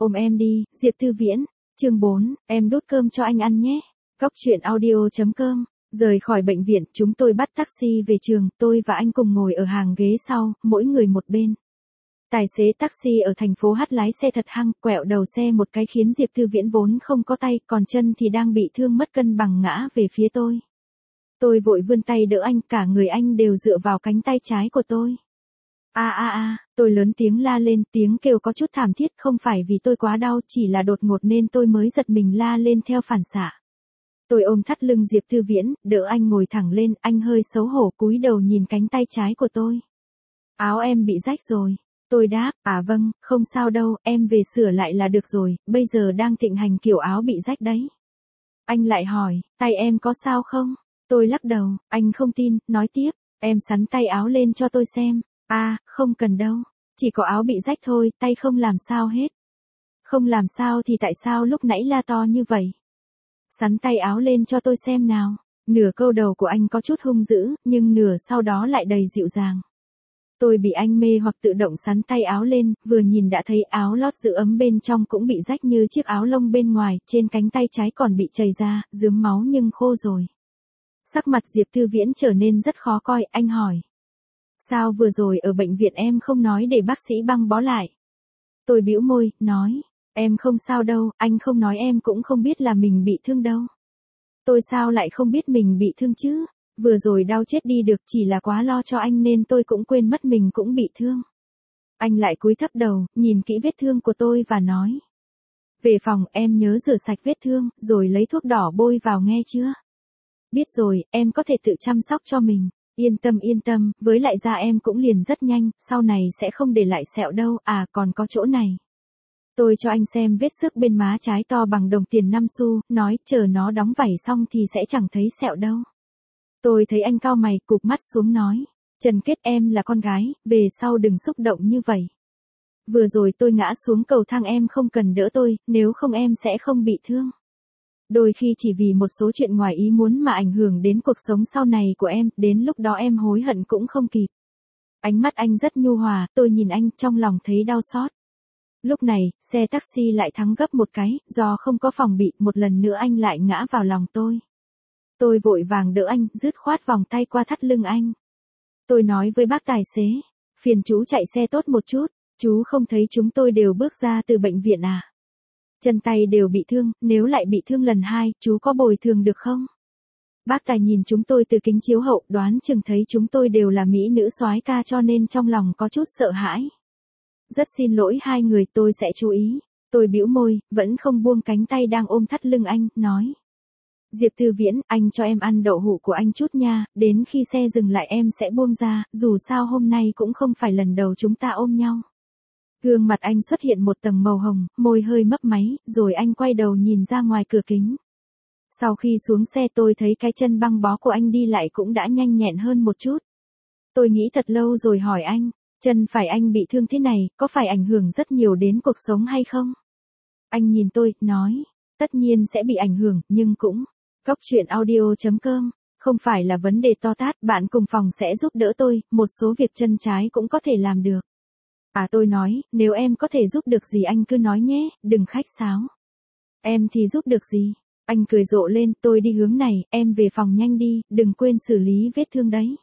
Ôm em đi, Diệp Tư Viễn. Chương 4, em đút cơm cho anh ăn nhé. Cóc truyện audio.com. Rời khỏi bệnh viện, chúng tôi bắt taxi về trường, tôi và anh cùng ngồi ở hàng ghế sau, mỗi người một bên. Tài xế taxi ở thành phố H lái xe thật hăng, quẹo đầu xe một cái khiến Diệp Tư Viễn vốn không có tay, còn chân thì đang bị thương mất cân bằng ngã về phía tôi. Tôi vội vươn tay đỡ anh, cả người anh đều dựa vào cánh tay trái của tôi. Tôi lớn tiếng la lên, tiếng kêu có chút thảm thiết, không phải vì tôi quá đau, chỉ là đột ngột nên tôi mới giật mình la lên theo phản xạ. Tôi ôm thắt lưng Diệp Tư Viễn, đỡ anh ngồi thẳng lên, anh hơi xấu hổ cúi đầu nhìn cánh tay trái của tôi. Áo em bị rách rồi. Tôi đáp, vâng, không sao đâu, em về sửa lại là được rồi, bây giờ đang thịnh hành kiểu áo bị rách đấy. Anh lại hỏi, tay em có sao không? Tôi lắc đầu, anh không tin, nói tiếp, em xắn tay áo lên cho tôi xem. Không cần đâu, chỉ có áo bị rách thôi, tay không làm sao hết. Không làm sao thì tại sao lúc nãy la to như vậy? Xắn tay áo lên cho tôi xem nào. Nửa câu đầu của anh có chút hung dữ, nhưng nửa sau đó lại đầy dịu dàng. Tôi bị anh mê hoặc tự động xắn tay áo lên, vừa nhìn đã thấy áo lót giữ ấm bên trong cũng bị rách như chiếc áo lông bên ngoài, trên cánh tay trái còn bị chảy ra, rướm máu nhưng khô rồi. Sắc mặt Diệp Tư Viễn trở nên rất khó coi, anh hỏi. Sao vừa rồi ở bệnh viện em không nói để bác sĩ băng bó lại? Tôi bĩu môi, nói, em không sao đâu, anh không nói em cũng không biết là mình bị thương đâu. Tôi sao lại không biết mình bị thương chứ? Vừa rồi đau chết đi được, chỉ là quá lo cho anh nên tôi cũng quên mất mình cũng bị thương. Anh lại cúi thấp đầu, nhìn kỹ vết thương của tôi và nói. Về phòng em nhớ rửa sạch vết thương, rồi lấy thuốc đỏ bôi vào nghe chưa? Biết rồi, em có thể tự chăm sóc cho mình. Yên tâm, với lại da em cũng liền rất nhanh, sau này sẽ không để lại sẹo đâu, còn có chỗ này. Tôi cho anh xem vết xước bên má trái to bằng đồng tiền 5 xu, nói chờ nó đóng vảy xong thì sẽ chẳng thấy sẹo đâu. Tôi thấy anh cau mày, cụp mắt xuống nói, Trần Kết em là con gái, về sau đừng xúc động như vậy. Vừa rồi tôi ngã xuống cầu thang em không cần đỡ tôi, nếu không em sẽ không bị thương. Đôi khi chỉ vì một số chuyện ngoài ý muốn mà ảnh hưởng đến cuộc sống sau này của em, đến lúc đó em hối hận cũng không kịp. Ánh mắt anh rất nhu hòa, tôi nhìn anh trong lòng thấy đau xót. Lúc này, xe taxi lại thắng gấp một cái, do không có phòng bị, một lần nữa anh lại ngã vào lòng tôi. Tôi vội vàng đỡ anh, dứt khoát vòng tay qua thắt lưng anh. Tôi nói với bác tài xế, phiền chú chạy xe tốt một chút, chú không thấy chúng tôi đều bước ra từ bệnh viện à? Chân tay đều bị thương, nếu lại bị thương lần 2, chú có bồi thường được không? Bác tài nhìn chúng tôi từ kính chiếu hậu, đoán chừng thấy chúng tôi đều là mỹ nữ soái ca cho nên trong lòng có chút sợ hãi. Rất xin lỗi hai người, tôi sẽ chú ý. Tôi bĩu môi, vẫn không buông cánh tay đang ôm thắt lưng anh, nói. Diệp Tư Viễn, anh cho em ăn đậu hũ của anh chút nha, đến khi xe dừng lại em sẽ buông ra, dù sao hôm nay cũng không phải lần đầu chúng ta ôm nhau. Gương mặt anh xuất hiện một tầng màu hồng, môi hơi mấp máy, rồi anh quay đầu nhìn ra ngoài cửa kính. Sau khi xuống xe tôi thấy cái chân băng bó của anh đi lại cũng đã nhanh nhẹn hơn một chút. Tôi nghĩ thật lâu rồi hỏi anh, chân phải anh bị thương thế này, có phải ảnh hưởng rất nhiều đến cuộc sống hay không? Anh nhìn tôi, nói, tất nhiên sẽ bị ảnh hưởng, nhưng cũng, Cóc truyện audio.com, không phải là vấn đề to tát, bạn cùng phòng sẽ giúp đỡ tôi, một số việc chân trái cũng có thể làm được. Tôi nói, nếu em có thể giúp được gì anh cứ nói nhé, đừng khách sáo. Em thì giúp được gì? Anh cười rộ lên, tôi đi hướng này, em về phòng nhanh đi, đừng quên xử lý vết thương đấy.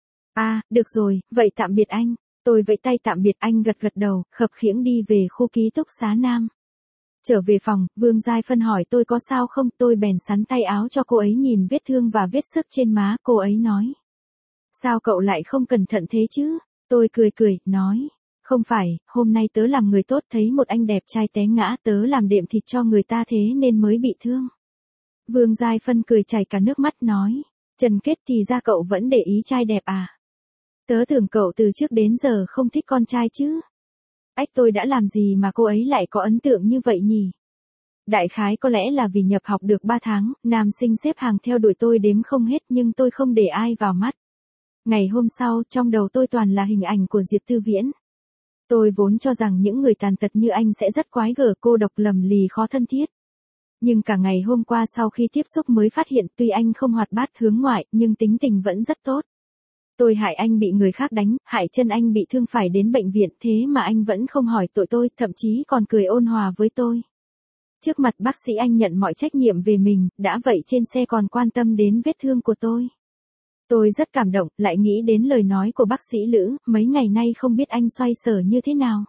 Được rồi, vậy tạm biệt anh. Tôi vẫy tay tạm biệt, anh gật gật đầu, khập khiễng đi về khu ký túc xá Nam. Trở về phòng, Vương Giai Phân hỏi tôi có sao không, tôi bèn xắn tay áo cho cô ấy nhìn vết thương và vết xước trên má, cô ấy nói. Sao cậu lại không cẩn thận thế chứ? Tôi cười, nói. Không phải, hôm nay tớ làm người tốt thấy một anh đẹp trai té ngã, tớ làm đệm thịt cho người ta thế nên mới bị thương. Vương Giai Phân cười chảy cả nước mắt nói. Trần Kết thì ra cậu vẫn để ý trai đẹp à? Tớ tưởng cậu từ trước đến giờ không thích con trai chứ. Tôi đã làm gì mà cô ấy lại có ấn tượng như vậy nhỉ? Đại khái có lẽ là vì nhập học được 3 tháng, nam sinh xếp hàng theo đuổi tôi đếm không hết nhưng tôi không để ai vào mắt. Ngày hôm sau, trong đầu tôi toàn là hình ảnh của Diệp Tư Viễn. Tôi vốn cho rằng những người tàn tật như anh sẽ rất quái gở, cô độc lầm lì khó thân thiết. Nhưng cả ngày hôm qua sau khi tiếp xúc mới phát hiện tuy anh không hoạt bát hướng ngoại nhưng tính tình vẫn rất tốt. Tôi hại anh bị người khác đánh, hại chân anh bị thương phải đến bệnh viện, thế mà anh vẫn không hỏi tội tôi, thậm chí còn cười ôn hòa với tôi. Trước mặt bác sĩ anh nhận mọi trách nhiệm về mình, đã vậy trên xe còn quan tâm đến vết thương của tôi. Tôi rất cảm động, lại nghĩ đến lời nói của bác sĩ Lữ, mấy ngày nay không biết anh xoay sở như thế nào.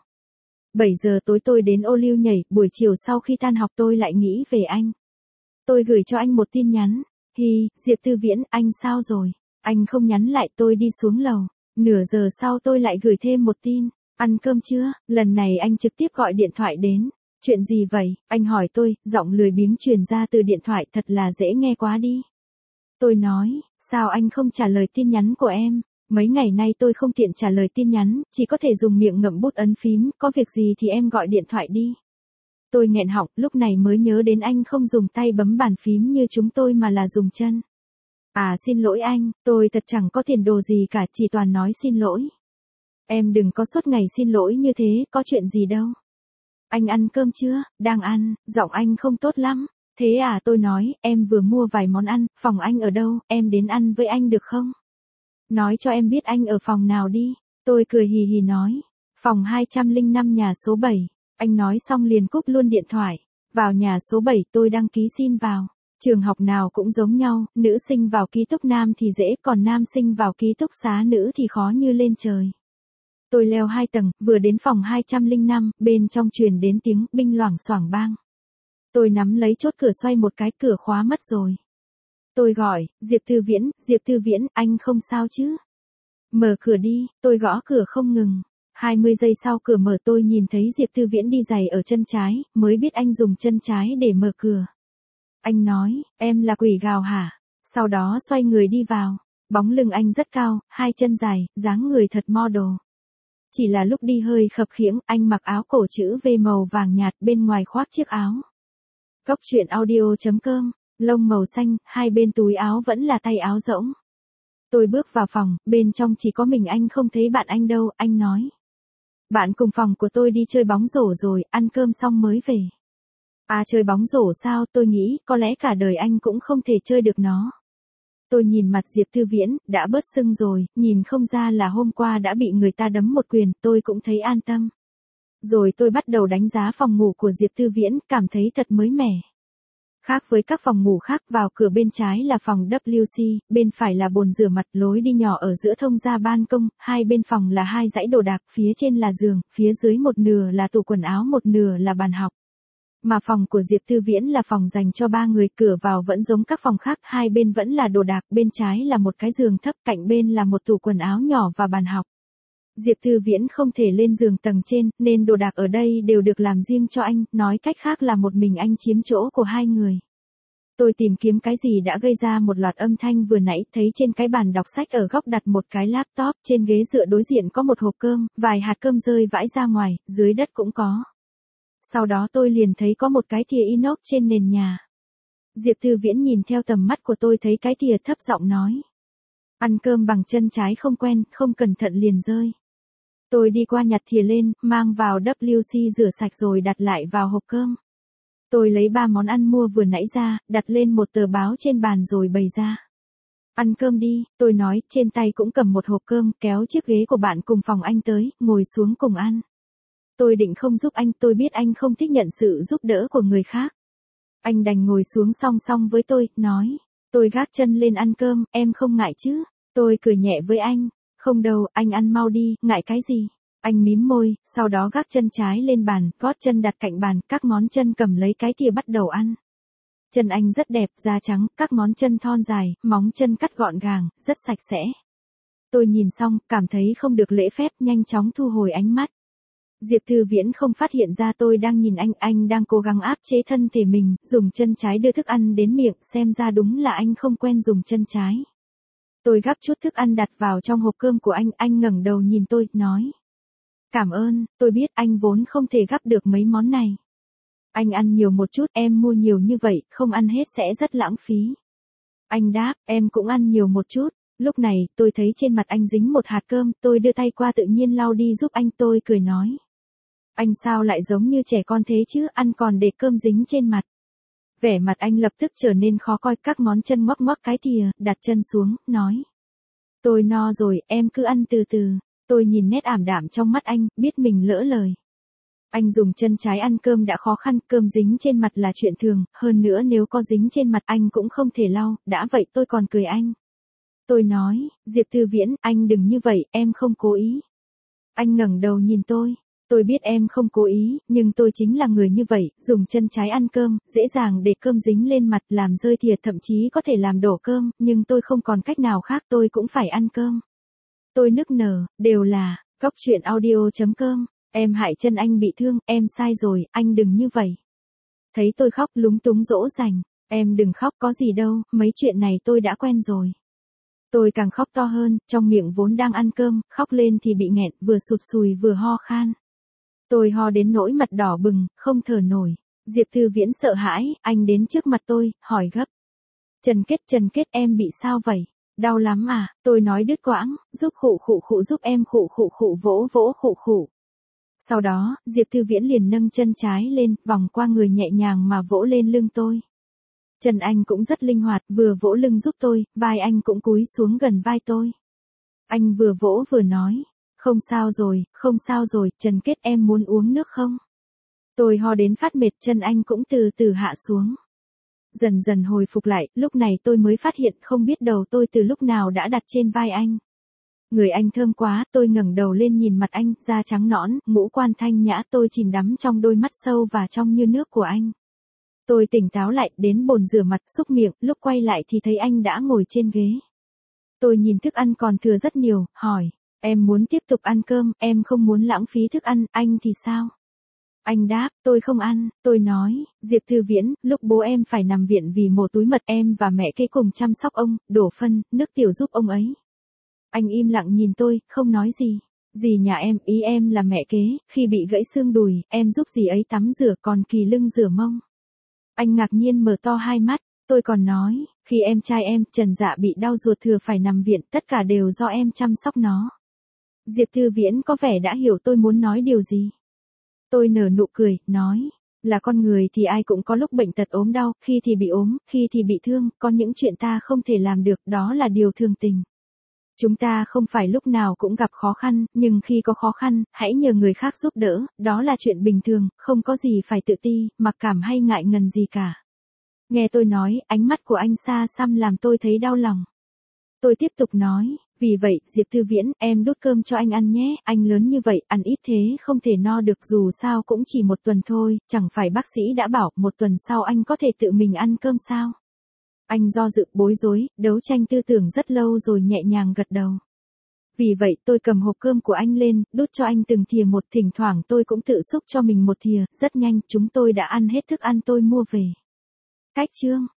7 giờ tối tôi đến ô liu nhảy, buổi chiều sau khi tan học tôi lại nghĩ về anh. Tôi gửi cho anh một tin nhắn. Hi, Diệp Tư Viễn, anh sao rồi? Anh không nhắn lại, tôi đi xuống lầu. Nửa giờ sau tôi lại gửi thêm một tin. Ăn cơm chưa? Lần này anh trực tiếp gọi điện thoại đến. Chuyện gì vậy? Anh hỏi tôi, giọng lười biếng truyền ra từ điện thoại, thật là dễ nghe quá đi. Tôi nói, sao anh không trả lời tin nhắn của em? Mấy ngày nay tôi không tiện trả lời tin nhắn, chỉ có thể dùng miệng ngậm bút ấn phím, có việc gì thì em gọi điện thoại đi. Tôi nghẹn họng, lúc này mới nhớ đến anh không dùng tay bấm bàn phím như chúng tôi mà là dùng chân. À xin lỗi anh, tôi thật chẳng có tiền đồ gì cả, chỉ toàn nói xin lỗi. Em đừng có suốt ngày xin lỗi như thế, có chuyện gì đâu. Anh ăn cơm chưa? Đang ăn, giọng anh không tốt lắm. Thế à, tôi nói, em vừa mua vài món ăn, phòng anh ở đâu, em đến ăn với anh được không? Nói cho em biết anh ở phòng nào đi. Tôi cười hì hì nói, phòng 205 nhà số 7. Anh nói xong liền cúp luôn điện thoại. Vào nhà số 7 tôi đăng ký xin vào. Trường học nào cũng giống nhau, nữ sinh vào ký túc nam thì dễ, còn nam sinh vào ký túc xá nữ thì khó như lên trời. Tôi leo 2 tầng, vừa đến phòng 205, bên trong truyền đến tiếng binh loảng xoảng bang. Tôi nắm lấy chốt cửa xoay một cái, cửa khóa mất rồi. Tôi gọi, Diệp Tư Viễn, anh không sao chứ? Mở cửa đi, tôi gõ cửa không ngừng. 20 giây sau cửa mở tôi nhìn thấy Diệp Tư Viễn đi giày ở chân trái, mới biết anh dùng chân trái để mở cửa. Anh nói, em là quỷ gào hả? Sau đó xoay người đi vào. Bóng lưng anh rất cao, hai chân dài, dáng người thật model. Chỉ là lúc đi hơi khập khiễng, anh mặc áo cổ chữ V màu vàng nhạt, bên ngoài khoác chiếc áo. Cốc truyện audio.com, lông màu xanh, hai bên túi áo vẫn là tay áo rỗng. Tôi bước vào phòng, bên trong chỉ có mình anh, không thấy bạn anh đâu, anh nói. Bạn cùng phòng của tôi đi chơi bóng rổ rồi, ăn cơm xong mới về. À chơi bóng rổ sao, tôi nghĩ, có lẽ cả đời anh cũng không thể chơi được nó. Tôi nhìn mặt Diệp Tư Viễn, đã bớt sưng rồi, nhìn không ra là hôm qua đã bị người ta đấm một quyền, tôi cũng thấy an tâm. Rồi tôi bắt đầu đánh giá phòng ngủ của Diệp Tư Viễn, cảm thấy thật mới mẻ. Khác với các phòng ngủ khác, vào cửa bên trái là phòng WC, bên phải là bồn rửa mặt, lối đi nhỏ ở giữa thông ra ban công, hai bên phòng là hai dãy đồ đạc, phía trên là giường, phía dưới một nửa là tủ quần áo, một nửa là bàn học. Mà phòng của Diệp Tư Viễn là phòng dành cho 3 người, cửa vào vẫn giống các phòng khác, hai bên vẫn là đồ đạc, bên trái là một cái giường thấp, cạnh bên là một tủ quần áo nhỏ và bàn học. Diệp Tư Viễn không thể lên giường tầng trên, nên đồ đạc ở đây đều được làm riêng cho anh, nói cách khác là một mình anh chiếm chỗ của hai người. Tôi tìm kiếm cái gì đã gây ra một loạt âm thanh vừa nãy, thấy trên cái bàn đọc sách ở góc đặt một cái laptop, trên ghế dựa đối diện có một hộp cơm, vài hạt cơm rơi vãi ra ngoài, dưới đất cũng có. Sau đó tôi liền thấy có một cái thìa inox trên nền nhà. Diệp Tư Viễn nhìn theo tầm mắt của tôi thấy cái thìa, thấp giọng nói. Ăn cơm bằng chân trái không quen, không cẩn thận liền rơi. Tôi đi qua nhặt thìa lên, mang vào WC rửa sạch rồi đặt lại vào hộp cơm. Tôi lấy 3 món ăn mua vừa nãy ra, đặt lên một tờ báo trên bàn rồi bày ra. Ăn cơm đi, tôi nói, trên tay cũng cầm một hộp cơm, kéo chiếc ghế của bạn cùng phòng anh tới, ngồi xuống cùng ăn. Tôi định không giúp anh, tôi biết anh không thích nhận sự giúp đỡ của người khác. Anh đành ngồi xuống song song với tôi, nói. Tôi gác chân lên ăn cơm, em không ngại chứ? Tôi cười nhẹ với anh. Không đâu, anh ăn mau đi, ngại cái gì? Anh mím môi, sau đó gác chân trái lên bàn, gót chân đặt cạnh bàn, các ngón chân cầm lấy cái thìa bắt đầu ăn. Chân anh rất đẹp, da trắng, các ngón chân thon dài, móng chân cắt gọn gàng, rất sạch sẽ. Tôi nhìn xong, cảm thấy không được lễ phép, nhanh chóng thu hồi ánh mắt. Diệp Tư Viễn không phát hiện ra tôi đang nhìn anh đang cố gắng áp chế thân thể mình, dùng chân trái đưa thức ăn đến miệng, xem ra đúng là anh không quen dùng chân trái. Tôi gắp chút thức ăn đặt vào trong hộp cơm của anh ngẩng đầu nhìn tôi, nói. Cảm ơn, tôi biết anh vốn không thể gắp được mấy món này. Anh ăn nhiều một chút, em mua nhiều như vậy, không ăn hết sẽ rất lãng phí. Anh đáp, em cũng ăn nhiều một chút. Lúc này, tôi thấy trên mặt anh dính một hạt cơm, tôi đưa tay qua tự nhiên lau đi giúp anh, tôi cười nói. Anh sao lại giống như trẻ con thế chứ, ăn còn để cơm dính trên mặt. Vẻ mặt anh lập tức trở nên khó coi, các ngón chân ngoắc ngoắc cái thìa, đặt chân xuống, nói. Tôi no rồi, em cứ ăn từ từ. Tôi nhìn nét ảm đạm trong mắt anh, biết mình lỡ lời. Anh dùng chân trái ăn cơm đã khó khăn, cơm dính trên mặt là chuyện thường, hơn nữa nếu có dính trên mặt anh cũng không thể lau, đã vậy tôi còn cười anh. Tôi nói, Diệp Thư Viễn, anh đừng như vậy, em không cố ý. Anh ngẩng đầu nhìn tôi biết em không cố ý, nhưng tôi chính là người như vậy, dùng chân trái ăn cơm, dễ dàng để cơm dính lên mặt làm rơi thìa thậm chí có thể làm đổ cơm, nhưng tôi không còn cách nào khác tôi cũng phải ăn cơm. Tôi nức nở, đều là, Cóc Truyện Audio.com, em hại chân anh bị thương, em sai rồi, anh đừng như vậy. Thấy tôi khóc lúng túng dỗ dành, em đừng khóc có gì đâu, mấy chuyện này tôi đã quen rồi. Tôi càng khóc to hơn, trong miệng vốn đang ăn cơm, khóc lên thì bị nghẹn, vừa sụt sùi vừa ho khan. Tôi ho đến nỗi mặt đỏ bừng, không thở nổi. Diệp Thư Viễn sợ hãi, anh đến trước mặt tôi, hỏi gấp. Trần Kết em bị sao vậy? Đau lắm à? Tôi nói đứt quãng, giúp khụ giúp em khụ vỗ khụ. Sau đó, Diệp Thư Viễn liền nâng chân trái lên, vòng qua người nhẹ nhàng mà vỗ lên lưng tôi. Chân anh cũng rất linh hoạt, vừa vỗ lưng giúp tôi, vai anh cũng cúi xuống gần vai tôi. Anh vừa vỗ vừa nói, không sao rồi, Trần Kết em muốn uống nước không? Tôi ho đến phát mệt, chân anh cũng từ từ hạ xuống. Dần dần hồi phục lại, lúc này tôi mới phát hiện không biết đầu tôi từ lúc nào đã đặt trên vai anh. Người anh thơm quá, tôi ngẩng đầu lên nhìn mặt anh, da trắng nõn, ngũ quan thanh nhã, tôi chìm đắm trong đôi mắt sâu và trong như nước của anh. Tôi tỉnh táo lại, đến bồn rửa mặt, xúc miệng, lúc quay lại thì thấy anh đã ngồi trên ghế. Tôi nhìn thức ăn còn thừa rất nhiều, hỏi, em muốn tiếp tục ăn cơm, em không muốn lãng phí thức ăn, anh thì sao? Anh đáp, tôi không ăn, tôi nói, Diệp Thư Viễn, lúc bố em phải nằm viện vì mổ túi mật em và mẹ kế cùng chăm sóc ông, đổ phân, nước tiểu giúp ông ấy. Anh im lặng nhìn tôi, không nói gì. Dì nhà em, ý em là mẹ kế, khi bị gãy xương đùi, em giúp dì ấy tắm rửa còn Kỳ lưng rửa mông. Anh ngạc nhiên mở to hai mắt, tôi còn nói, khi em trai em, Trần Dạ bị đau ruột thừa phải nằm viện, tất cả đều do em chăm sóc nó. Diệp Thư Viễn có vẻ đã hiểu tôi muốn nói điều gì. Tôi nở nụ cười, nói, là con người thì ai cũng có lúc bệnh tật ốm đau, khi thì bị ốm, khi thì bị thương, có những chuyện ta không thể làm được, đó là điều thường tình. Chúng ta không phải lúc nào cũng gặp khó khăn, nhưng khi có khó khăn, hãy nhờ người khác giúp đỡ, đó là chuyện bình thường, không có gì phải tự ti, mặc cảm hay ngại ngần gì cả. Nghe tôi nói, ánh mắt của anh xa xăm làm tôi thấy đau lòng. Tôi tiếp tục nói, vì vậy, Diệp Thư Viễn, em đút cơm cho anh ăn nhé, anh lớn như vậy, ăn ít thế không thể no được dù sao cũng chỉ 1 tuần thôi, chẳng phải bác sĩ đã bảo 1 tuần sau anh có thể tự mình ăn cơm sao? Anh do dự bối rối, đấu tranh tư tưởng rất lâu rồi nhẹ nhàng gật đầu. Vì vậy tôi cầm hộp cơm của anh lên, đút cho anh từng thìa một, thỉnh thoảng tôi cũng tự xúc cho mình 1 thìa, rất nhanh chúng tôi đã ăn hết thức ăn tôi mua về. Cách chương